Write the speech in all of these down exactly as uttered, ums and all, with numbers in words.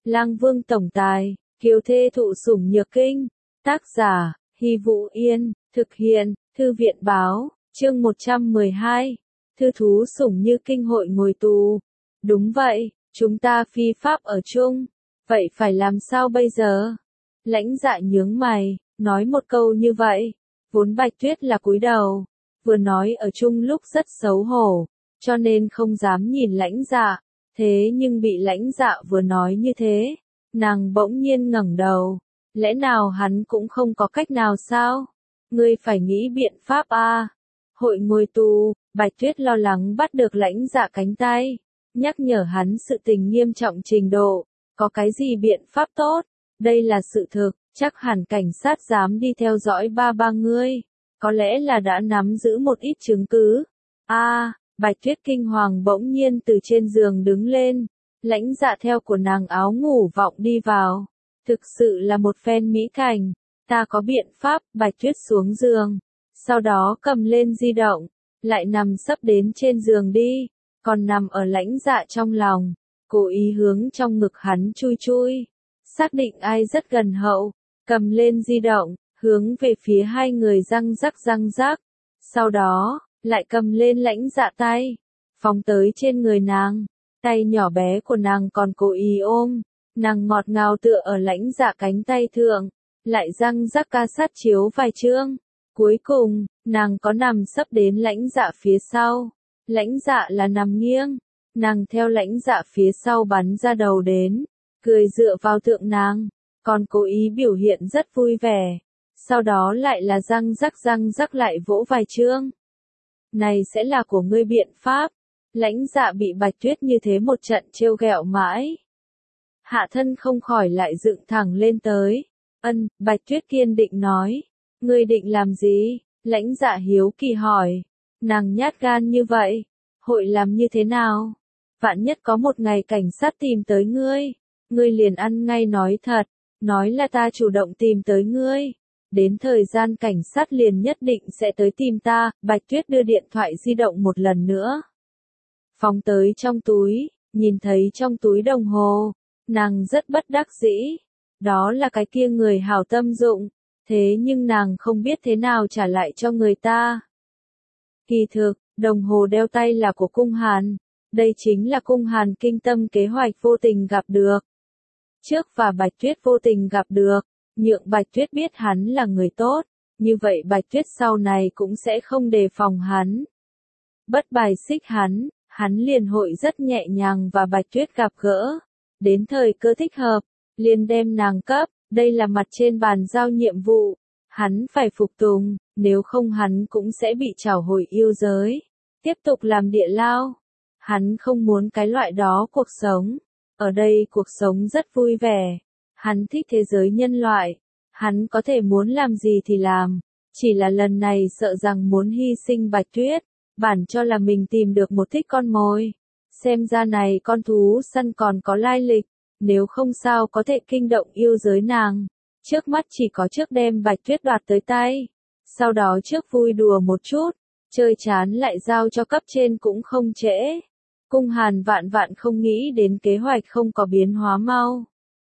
Lang Vương tổng tài, kiều thê thụ sủng nhược kinh. Tác giả, Hy Vũ Yên, thực hiện, Thư viện báo, chương một trăm mười hai. Thư thú sủng như kinh hội ngồi tù. Đúng vậy, chúng ta phi pháp ở chung. Vậy phải làm sao bây giờ? Lãnh Dạ nhướng mày, nói một câu như vậy. Vốn Bạch Tuyết là cúi đầu, vừa nói ở chung lúc rất xấu hổ, cho nên không dám nhìn Lãnh Dạ. Thế nhưng bị Lãnh Dạ vừa nói như thế, nàng bỗng nhiên ngẩng đầu. Lẽ nào hắn cũng không có cách nào sao? Ngươi phải nghĩ biện pháp a. Hội ngồi tù, Bạch Tuyết lo lắng bắt được Lãnh Dạ cánh tay, nhắc nhở hắn sự tình nghiêm trọng trình độ, có cái gì biện pháp tốt? Đây là sự thực, chắc hẳn cảnh sát dám đi theo dõi ba ba ngươi, có lẽ là đã nắm giữ một ít chứng cứ. A, Bạch Tuyết kinh hoàng bỗng nhiên từ trên giường đứng lên, Lãnh Dạ theo của nàng áo ngủ vọng đi vào. Thực sự là một phen mỹ cảnh, ta có biện pháp. Bạch Tuyết xuống giường, sau đó cầm lên di động, lại nằm sấp đến trên giường đi, còn nằm ở Lãnh Dạ trong lòng, cố ý hướng trong ngực hắn chui chui, xác định ai rất gần hậu, cầm lên di động, hướng về phía hai người răng rắc răng rắc, sau đó, lại cầm lên Lãnh Dạ tay, phóng tới trên người nàng, tay nhỏ bé của nàng còn cố ý ôm. Nàng ngọt ngào tựa ở Lãnh Dạ cánh tay thượng, lại răng rắc ca sát chiếu vài chương. Cuối cùng, nàng có nằm sấp đến Lãnh Dạ phía sau. Lãnh Dạ là nằm nghiêng, nàng theo Lãnh Dạ phía sau bắn ra đầu đến, cười dựa vào thượng nàng, còn cố ý biểu hiện rất vui vẻ. Sau đó lại là răng rắc răng rắc lại vỗ vài chương. Này sẽ là của ngươi biện pháp. Lãnh Dạ bị Bạch Tuyết như thế một trận trêu ghẹo mãi. Hạ thân không khỏi lại dựng thẳng lên tới. Ân, Bạch Tuyết kiên định nói. Ngươi định làm gì? Lãnh Dạ hiếu kỳ hỏi. Nàng nhát gan như vậy, hội làm như thế nào? Vạn nhất có một ngày cảnh sát tìm tới ngươi, ngươi liền ăn ngay nói thật, nói là ta chủ động tìm tới ngươi. Đến thời gian cảnh sát liền nhất định sẽ tới tìm ta. Bạch Tuyết đưa điện thoại di động một lần nữa, phóng tới trong túi, nhìn thấy trong túi đồng hồ. Nàng rất bất đắc dĩ, đó là cái kia người hảo tâm dụng, thế nhưng nàng không biết thế nào trả lại cho người ta. Kỳ thực, đồng hồ đeo tay là của Cung Hàn, đây chính là Cung Hàn kinh tâm kế hoạch vô tình gặp được. Trước và Bạch Tuyết vô tình gặp được, nhượng Bạch Tuyết biết hắn là người tốt, như vậy Bạch Tuyết sau này cũng sẽ không đề phòng hắn. Bất bài xích hắn, hắn liền hội rất nhẹ nhàng và Bạch Tuyết gặp gỡ. Đến thời cơ thích hợp, liền đem nàng cấp, đây là mặt trên bàn giao nhiệm vụ, hắn phải phục tùng, nếu không hắn cũng sẽ bị trảo hồi yêu giới, tiếp tục làm địa lao. Hắn không muốn cái loại đó cuộc sống, ở đây cuộc sống rất vui vẻ, hắn thích thế giới nhân loại, hắn có thể muốn làm gì thì làm, chỉ là lần này sợ rằng muốn hy sinh Bạch Tuyết, bản cho là mình tìm được một thích con mồi. Xem ra này con thú săn còn có lai lịch, nếu không sao có thể kinh động yêu giới nàng. Trước mắt chỉ có trước đem Bạch Tuyết đoạt tới tay, sau đó trước vui đùa một chút, chơi chán lại giao cho cấp trên cũng không trễ. Cung Hàn vạn vạn không nghĩ đến kế hoạch không có biến hóa mau.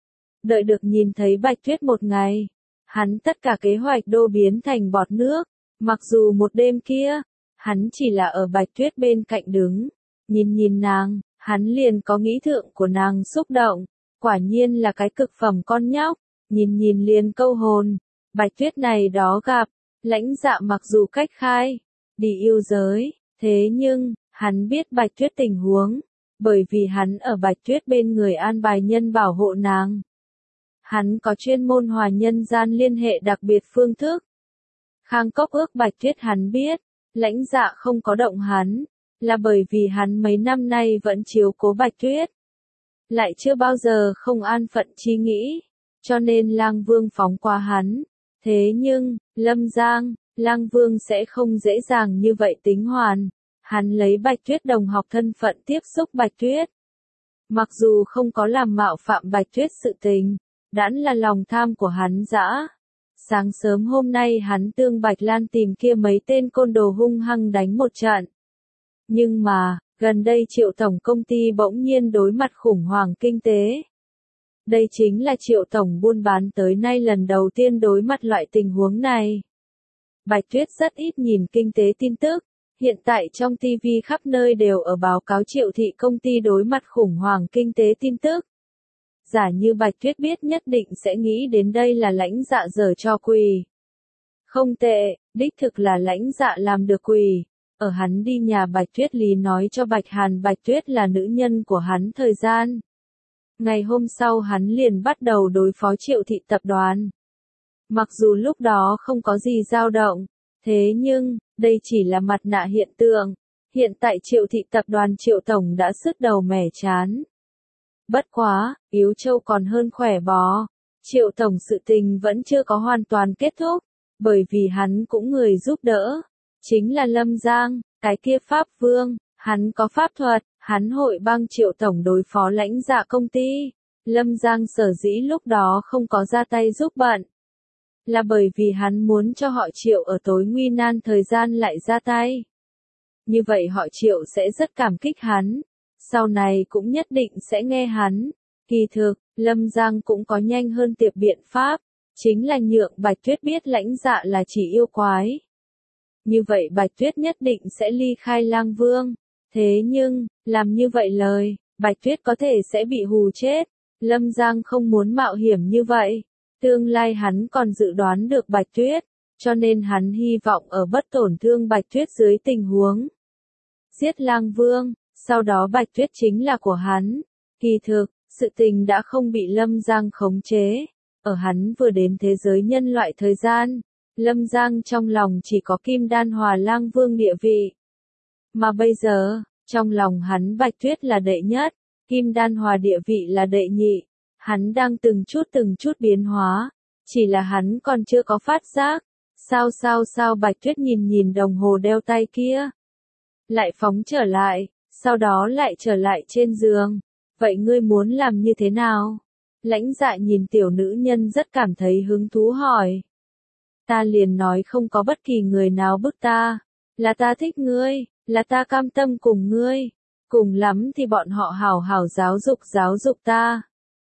Đợi được nhìn thấy Bạch Tuyết một ngày, hắn tất cả kế hoạch đô biến thành bọt nước, mặc dù một đêm kia, hắn chỉ là ở Bạch Tuyết bên cạnh đứng. Nhìn nhìn nàng, hắn liền có nghĩ thượng của nàng xúc động, quả nhiên là cái cực phẩm con nhóc, nhìn nhìn liền câu hồn. Bạch Tuyết này đó gặp, Lãnh Dạ mặc dù cách khai, đi yêu giới, thế nhưng, hắn biết Bạch Tuyết tình huống, bởi vì hắn ở Bạch Tuyết bên người an bài nhân bảo hộ nàng. Hắn có chuyên môn hòa nhân gian liên hệ đặc biệt phương thức. Khang Cốc ước Bạch Tuyết hắn biết, Lãnh Dạ không có động hắn, là bởi vì hắn mấy năm nay vẫn chiếu cố Bạch Tuyết, lại chưa bao giờ không an phận chi nghĩ, cho nên Lang Vương phóng qua hắn. Thế nhưng, Lâm Giang, Lang Vương sẽ không dễ dàng như vậy tính hoàn, hắn lấy Bạch Tuyết đồng học thân phận tiếp xúc Bạch Tuyết. Mặc dù không có làm mạo phạm Bạch Tuyết sự tình, đãn là lòng tham của hắn dã. Sáng sớm hôm nay hắn tương Bạch Lan tìm kia mấy tên côn đồ hung hăng đánh một trận. Nhưng mà, gần đây Triệu tổng công ty bỗng nhiên đối mặt khủng hoảng kinh tế. Đây chính là Triệu tổng buôn bán tới nay lần đầu tiên đối mặt loại tình huống này. Bạch Tuyết rất ít nhìn kinh tế tin tức, hiện tại trong ti vi khắp nơi đều ở báo cáo Triệu thị công ty đối mặt khủng hoảng kinh tế tin tức. Giả như Bạch Tuyết biết nhất định sẽ nghĩ đến đây là Lãnh Dạ giở cho quỳ. Không tệ, đích thực là Lãnh Dạ làm được quỳ. Ở hắn đi nhà Bạch Tuyết Lý nói cho Bạch Hàn Bạch Tuyết là nữ nhân của hắn thời gian. Ngày hôm sau hắn liền bắt đầu đối phó Triệu thị tập đoàn. Mặc dù lúc đó không có gì dao động, thế nhưng, đây chỉ là mặt nạ hiện tượng. Hiện tại Triệu thị tập đoàn Triệu tổng đã sứt đầu mẻ chán. Bất quá, yếu trâu còn hơn khỏe bò. Triệu tổng sự tình vẫn chưa có hoàn toàn kết thúc, bởi vì hắn cũng người giúp đỡ. Chính là Lâm Giang, cái kia Pháp Vương, hắn có pháp thuật, hắn hội bang Triệu tổng đối phó Lãnh Dạ công ty. Lâm Giang sở dĩ lúc đó không có ra tay giúp bận. Là bởi vì hắn muốn cho họ Triệu ở tối nguy nan thời gian lại ra tay. Như vậy họ Triệu sẽ rất cảm kích hắn. Sau này cũng nhất định sẽ nghe hắn. Kỳ thực, Lâm Giang cũng có nhanh hơn tiệp biện pháp. Chính là nhượng Bạch Tuyết biết Lãnh Dạ là chỉ yêu quái. Như vậy Bạch Tuyết nhất định sẽ ly khai Lang Vương. Thế nhưng, làm như vậy lời, Bạch Tuyết có thể sẽ bị hù chết. Lâm Giang không muốn mạo hiểm như vậy. Tương lai hắn còn dự đoán được Bạch Tuyết, cho nên hắn hy vọng ở bất tổn thương Bạch Tuyết dưới tình huống giết Lang Vương, sau đó Bạch Tuyết chính là của hắn. Kỳ thực, sự tình đã không bị Lâm Giang khống chế. Ở hắn vừa đến thế giới nhân loại thời gian, Lâm Giang trong lòng chỉ có Kim Đan Hòa Lang Vương địa vị. Mà bây giờ, trong lòng hắn Bạch Tuyết là đệ nhất, Kim Đan Hòa địa vị là đệ nhị. Hắn đang từng chút từng chút biến hóa, chỉ là hắn còn chưa có phát giác. Sao sao sao Bạch Tuyết nhìn nhìn đồng hồ đeo tay kia. Lại phóng trở lại, sau đó lại trở lại trên giường. Vậy ngươi muốn làm như thế nào? Lãnh Dạ nhìn tiểu nữ nhân rất cảm thấy hứng thú hỏi. Ta liền nói không có bất kỳ người nào bức ta. Là ta thích ngươi, là ta cam tâm cùng ngươi. Cùng lắm thì bọn họ hảo hảo giáo dục giáo dục ta.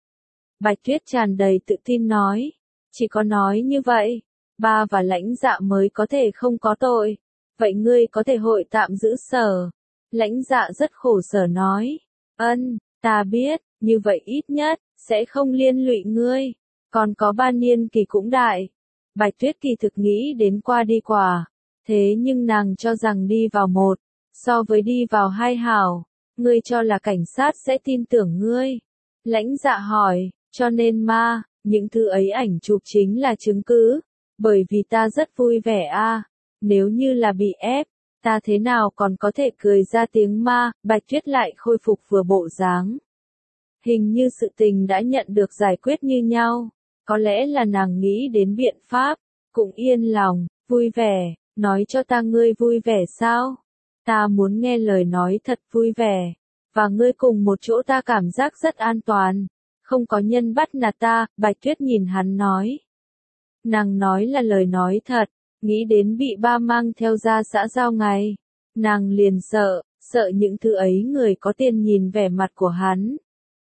Bạch Tuyết tràn đầy tự tin nói. Chỉ có nói như vậy, ba và Lãnh Dạ mới có thể không có tội. Vậy ngươi có thể hội tạm giữ sở. Lãnh Dạ rất khổ sở nói. Ân, ta biết, như vậy ít nhất, sẽ không liên lụy ngươi. Còn có ba niên kỳ cũng đại. Bạch Tuyết kỳ thực nghĩ đến qua đi quả. Thế nhưng nàng cho rằng đi vào một, so với đi vào hai hảo. Ngươi cho là cảnh sát sẽ tin tưởng ngươi. Lãnh Dạ hỏi, cho nên ma, những thứ ấy ảnh chụp chính là chứng cứ. Bởi vì ta rất vui vẻ a. Nếu như là bị ép, ta thế nào còn có thể cười ra tiếng ma. Bạch Tuyết lại khôi phục vừa bộ dáng. Hình như sự tình đã nhận được giải quyết như nhau. Có lẽ là nàng nghĩ đến biện pháp. Cũng yên lòng, vui vẻ. Nói cho ta ngươi vui vẻ sao? Ta muốn nghe lời nói thật vui vẻ. Và ngươi cùng một chỗ ta cảm giác rất an toàn. Không có nhân bắt nạt ta. Bạch Tuyết nhìn hắn nói. Nàng nói là lời nói thật. Nghĩ đến bị ba mang theo ra xã giao ngày. Nàng liền sợ. Sợ những thứ ấy người có tiền nhìn vẻ mặt của hắn.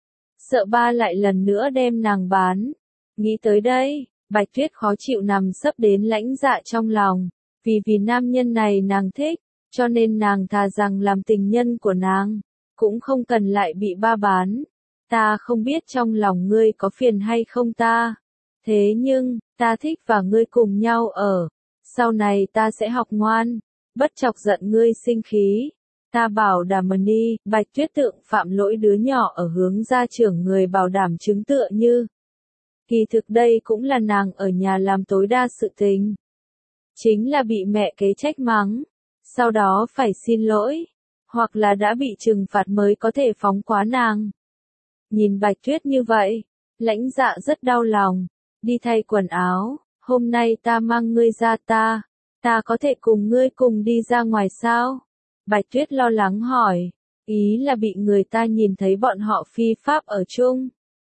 Sợ ba lại lần nữa đem nàng bán. Nghĩ tới đây, Bạch Tuyết khó chịu nằm sấp đến Lãnh Dạ trong lòng. Vì vì nam nhân này nàng thích, cho nên nàng thà rằng làm tình nhân của nàng, cũng không cần lại bị ba bán. Ta không biết trong lòng ngươi có phiền hay không ta. Thế nhưng, ta thích và ngươi cùng nhau ở. Sau này ta sẽ học ngoan, bất chọc giận ngươi sinh khí. Ta bảo đảm đi. Bạch Tuyết tượng phạm lỗi đứa nhỏ ở hướng gia trưởng người bảo đảm chứng tựa như. Kỳ thực đây cũng là nàng ở nhà làm tối đa sự tình. Chính là bị mẹ kế trách mắng, sau đó phải xin lỗi, hoặc là đã bị trừng phạt mới có thể phóng quá nàng. Nhìn Bạch Tuyết như vậy, Lãnh Dạ rất đau lòng, đi thay quần áo, hôm nay ta mang ngươi ra ta, ta có thể cùng ngươi cùng đi ra ngoài sao? Bạch Tuyết lo lắng hỏi, ý là bị người ta nhìn thấy bọn họ phi pháp ở chung.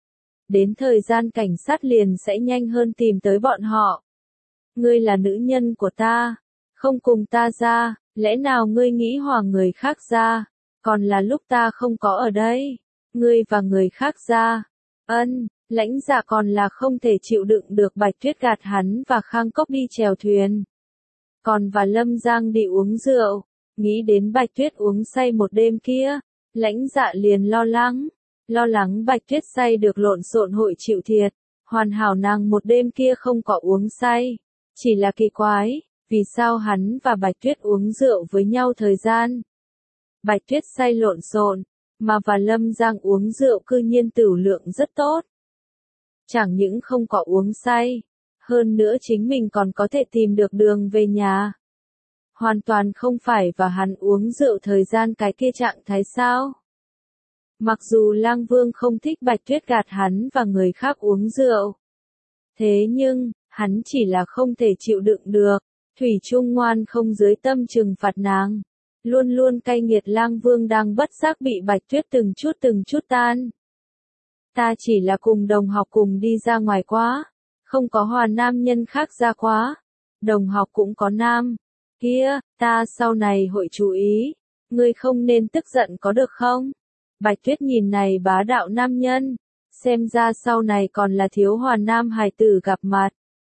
Đến thời gian cảnh sát liền sẽ nhanh hơn tìm tới bọn họ. Ngươi là nữ nhân của ta, không cùng ta ra, lẽ nào ngươi nghĩ hòa người khác ra, còn là lúc ta không có ở đây, ngươi và người khác ra. Ân, Lãnh Dạ còn là không thể chịu đựng được Bạch Tuyết gạt hắn và Khang Cốc đi chèo thuyền. Còn và Lâm Giang đi uống rượu, nghĩ đến Bạch Tuyết uống say một đêm kia, Lãnh Dạ liền lo lắng, lo lắng Bạch Tuyết say được lộn xộn hội chịu thiệt, hoàn hảo nàng một đêm kia không có uống say, chỉ là kỳ quái, vì sao hắn và Bạch Tuyết uống rượu với nhau thời gian. Bạch Tuyết say lộn xộn, mà và Lâm Giang uống rượu cư nhiên tửu lượng rất tốt. Chẳng những không có uống say, hơn nữa chính mình còn có thể tìm được đường về nhà. Hoàn toàn không phải và hắn uống rượu thời gian cái kia trạng thái sao. Mặc dù Lang Vương không thích Bạch Tuyết gạt hắn và người khác uống rượu. Thế nhưng, hắn chỉ là không thể chịu đựng được, thủy chung ngoan không dưới tâm trừng phạt nàng. Luôn luôn cay nghiệt Lang Vương đang bất giác bị Bạch Tuyết từng chút từng chút tan. Ta chỉ là cùng đồng học cùng đi ra ngoài quá, không có hòa nam nhân khác ra quá. Đồng học cũng có nam. Kia, ta sau này hội chú ý, ngươi không nên tức giận có được không? Bạch Tuyết nhìn này bá đạo nam nhân, xem ra sau này còn là thiếu hòa nam hài tử gặp mặt.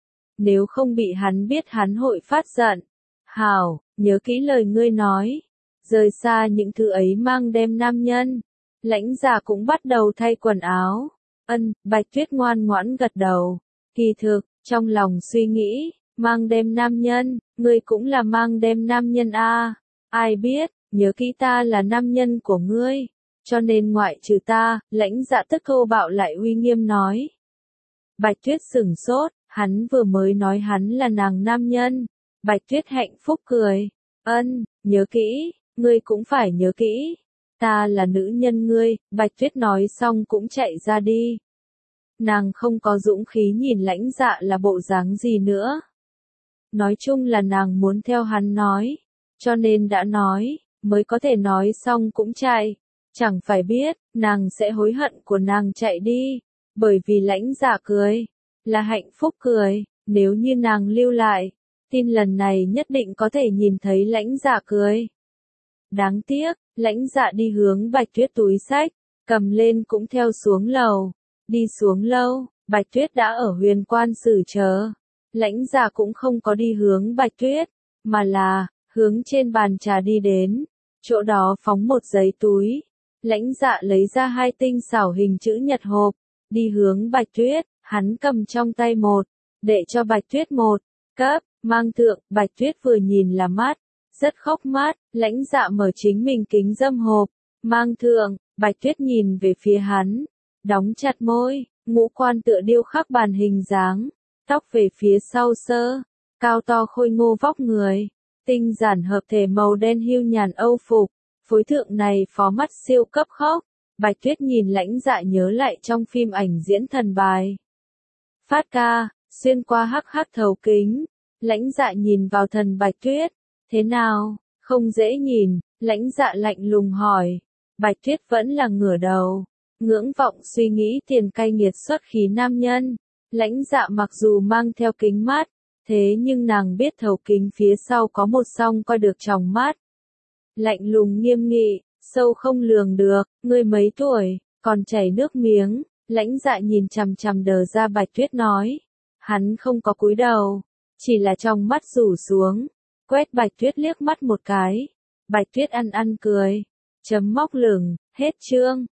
Nếu không bị hắn biết hắn hội phát giận. Hảo, nhớ kỹ lời ngươi nói, rời xa những thứ ấy mang đem nam nhân. Lãnh Dạ cũng bắt đầu thay quần áo. Ân, Bạch Tuyết ngoan ngoãn gật đầu. Kỳ thực, trong lòng suy nghĩ, mang đem nam nhân, ngươi cũng là mang đem nam nhân a. À. Ai biết, nhớ kỹ ta là nam nhân của ngươi, cho nên ngoại trừ ta, Lãnh Dạ tức thô bạo lại uy nghiêm nói. Bạch Tuyết sửng sốt, hắn vừa mới nói hắn là nàng nam nhân. Bạch Tuyết hạnh phúc cười. Ân, nhớ kỹ, ngươi cũng phải nhớ kỹ. Ta là nữ nhân ngươi, Bạch Tuyết nói xong cũng chạy ra đi. Nàng không có dũng khí nhìn Lãnh Dạ là bộ dáng gì nữa. Nói chung là nàng muốn theo hắn nói, cho nên đã nói, mới có thể nói xong cũng chạy. Chẳng phải biết, nàng sẽ hối hận của nàng chạy đi, bởi vì Lãnh Dạ cười, là hạnh phúc cười, nếu như nàng lưu lại, tin lần này nhất định có thể nhìn thấy Lãnh Dạ cười. Đáng tiếc, Lãnh Dạ đi hướng Bạch Tuyết túi xách, cầm lên cũng theo xuống lầu. Đi xuống lâu, Bạch Tuyết đã ở Huyền Quan xử chờ. Lãnh Dạ cũng không có đi hướng Bạch Tuyết, mà là, hướng trên bàn trà đi đến. Chỗ đó phóng một giấy túi. Lãnh Dạ lấy ra hai tinh xảo hình chữ nhật hộp, đi hướng Bạch Tuyết, hắn cầm trong tay một, để cho Bạch Tuyết một, cấp, mang thượng, Bạch Tuyết vừa nhìn là mắt, rất khóc mát, Lãnh Dạ mở chính mình kính dâm hộp, mang thượng, Bạch Tuyết nhìn về phía hắn, đóng chặt môi, ngũ quan tựa điêu khắc bàn hình dáng, tóc về phía sau sơ, cao to khôi ngô vóc người, tinh giản hợp thể màu đen hưu nhàn âu phục, phối thượng này phó mắt siêu cấp khóc. Bạch Tuyết nhìn Lãnh Dạ nhớ lại trong phim ảnh diễn thần bài. Phát ca, xuyên qua hắc hắc thấu kính, Lãnh Dạ nhìn vào thần Bạch Tuyết, thế nào, không dễ nhìn, Lãnh Dạ lạnh lùng hỏi. Bạch Tuyết vẫn là ngửa đầu, ngưỡng vọng suy nghĩ tiền cay nghiệt xuất khí nam nhân. Lãnh Dạ mặc dù mang theo kính mát, thế nhưng nàng biết thấu kính phía sau có một song coi được tròng mắt. Lạnh lùng nghiêm nghị, sâu không lường được, ngươi mấy tuổi, còn chảy nước miếng. Lãnh Dạ nhìn chằm chằm đờ ra Bạch Tuyết nói. Hắn không có cúi đầu, chỉ là trong mắt rủ xuống, quét Bạch Tuyết liếc mắt một cái. Bạch Tuyết ăn ăn cười, chấm móc lửng, hết chương.